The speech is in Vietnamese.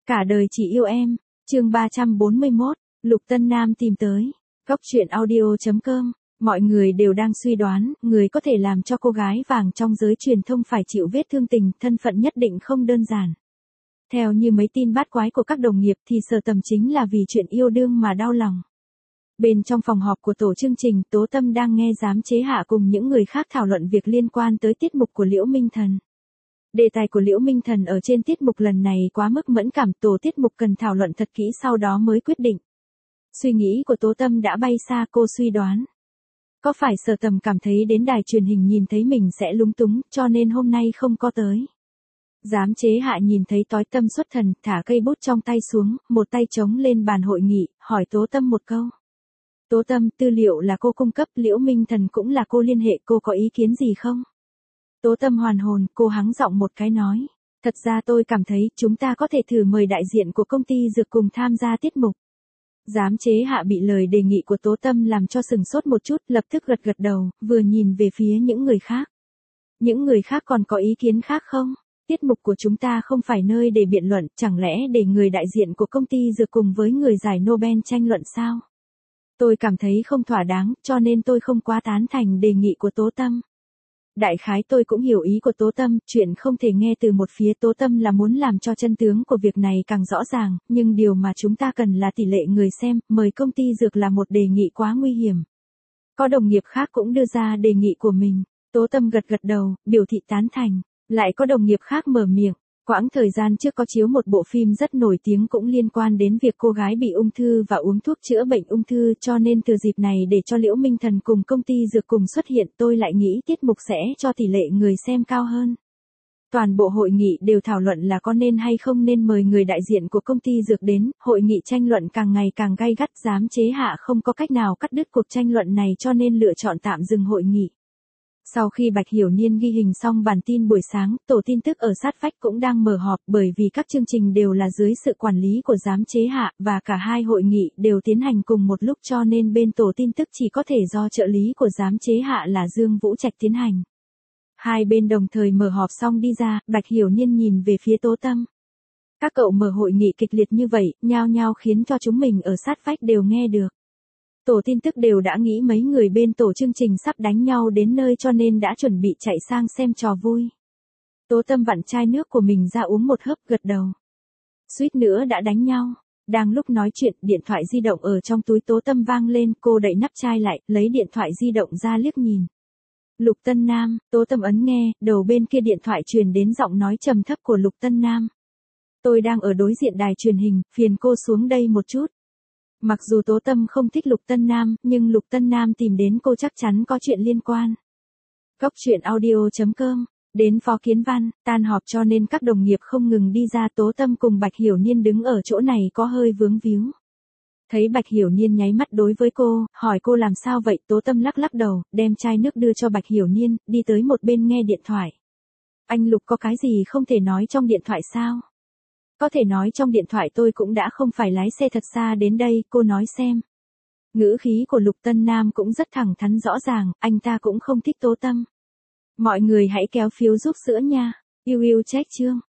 Cả đời chỉ yêu em, chương 341, Lục Tân Nam tìm tới. Góc truyện audio.com, mọi người đều đang suy đoán, người có thể làm cho cô gái vàng trong giới truyền thông phải chịu vết thương tình, thân phận nhất định không đơn giản. Theo như mấy tin bát quái của các đồng nghiệp thì Sở Tầm chính là vì chuyện yêu đương mà đau lòng. Bên trong phòng họp của tổ chương trình, Tố Tâm đang nghe Giám Chế Hạ cùng những người khác thảo luận việc liên quan tới tiết mục của Liễu Minh Thần. Đề tài của Liễu Minh Thần ở trên tiết mục lần này quá mức mẫn cảm, tổ tiết mục cần thảo luận thật kỹ sau đó mới quyết định. Suy nghĩ của Tố Tâm đã bay xa, cô suy đoán. Có phải Sở Tầm cảm thấy đến đài truyền hình nhìn thấy mình sẽ lúng túng, cho nên hôm nay không có tới. Giám Chế Hạ nhìn thấy Tối Tâm xuất thần, thả cây bút trong tay xuống, một tay chống lên bàn hội nghị, hỏi Tố Tâm một câu. Tố Tâm, tư liệu là cô cung cấp, Liễu Minh Thần cũng là cô liên hệ, cô có ý kiến gì không? Tố Tâm hoàn hồn, cô hắng giọng một cái nói. Thật ra tôi cảm thấy chúng ta có thể thử mời đại diện của công ty dược cùng tham gia tiết mục. Giám Chế Hạ bị lời đề nghị của Tố Tâm làm cho sừng sốt một chút, lập tức gật gật đầu, vừa nhìn về phía những người khác. Những người khác còn có ý kiến khác không? Tiết mục của chúng ta không phải nơi để biện luận, chẳng lẽ để người đại diện của công ty dược cùng với người giải Nobel tranh luận sao? Tôi cảm thấy không thỏa đáng, cho nên tôi không quá tán thành đề nghị của Tố Tâm. Đại khái tôi cũng hiểu ý của Tố Tâm, chuyện không thể nghe từ một phía. Tố Tâm là muốn làm cho chân tướng của việc này càng rõ ràng, nhưng điều mà chúng ta cần là tỷ lệ người xem, mời công ty dược là một đề nghị quá nguy hiểm. Có đồng nghiệp khác cũng đưa ra đề nghị của mình. Tố Tâm gật gật đầu, biểu thị tán thành. Lại có đồng nghiệp khác mở miệng. Quãng thời gian trước có chiếu một bộ phim rất nổi tiếng cũng liên quan đến việc cô gái bị ung thư và uống thuốc chữa bệnh ung thư, cho nên từ dịp này để cho Liễu Minh Thần cùng công ty dược cùng xuất hiện, tôi lại nghĩ tiết mục sẽ cho tỷ lệ người xem cao hơn. Toàn bộ hội nghị đều thảo luận là có nên hay không nên mời người đại diện của công ty dược đến, hội nghị tranh luận càng ngày càng gay gắt. Giám Chế Hạ không có cách nào cắt đứt cuộc tranh luận này cho nên lựa chọn tạm dừng hội nghị. Sau khi Bạch Hiểu Niên ghi hình xong bản tin buổi sáng, tổ tin tức ở sát vách cũng đang mở họp, bởi vì các chương trình đều là dưới sự quản lý của Giám Chế Hạ, và cả hai hội nghị đều tiến hành cùng một lúc, cho nên bên tổ tin tức chỉ có thể do trợ lý của Giám Chế Hạ là Dương Vũ Trạch tiến hành. Hai bên đồng thời mở họp xong đi ra, Bạch Hiểu Niên nhìn về phía Tố Tâm. Các cậu mở hội nghị kịch liệt như vậy, nhao nhao khiến cho chúng mình ở sát vách đều nghe được. Tổ tin tức đều đã nghĩ mấy người bên tổ chương trình sắp đánh nhau đến nơi cho nên đã chuẩn bị chạy sang xem trò vui. Tố Tâm vặn chai nước của mình ra uống một hớp, gật đầu. Suýt nữa đã đánh nhau. Đang lúc nói chuyện, điện thoại di động ở trong túi Tố Tâm vang lên, cô đậy nắp chai lại, lấy điện thoại di động ra liếc nhìn. Lục Tân Nam, Tố Tâm ấn nghe, đầu bên kia điện thoại truyền đến giọng nói trầm thấp của Lục Tân Nam. Tôi đang ở đối diện đài truyền hình, phiền cô xuống đây một chút. Mặc dù Tố Tâm không thích Lục Tân Nam, nhưng Lục Tân Nam tìm đến cô chắc chắn có chuyện liên quan. Góc truyện audio.com, đến Phó Kiến Văn, tan họp cho nên các đồng nghiệp không ngừng đi ra. Tố Tâm cùng Bạch Hiểu Niên đứng ở chỗ này có hơi vướng víu. Thấy Bạch Hiểu Niên nháy mắt đối với cô, hỏi cô làm sao vậy, Tố Tâm lắc lắc đầu, đem chai nước đưa cho Bạch Hiểu Niên, đi tới một bên nghe điện thoại. Anh Lục có cái gì không thể nói trong điện thoại sao? Có thể nói trong điện thoại, tôi cũng đã không phải lái xe thật xa đến đây, cô nói xem. Ngữ khí của Lục Tân Nam cũng rất thẳng thắn rõ ràng, anh ta cũng không thích Tố Tâm. Mọi người hãy kéo phiếu giúp sữa nha. Yêu yêu check chương.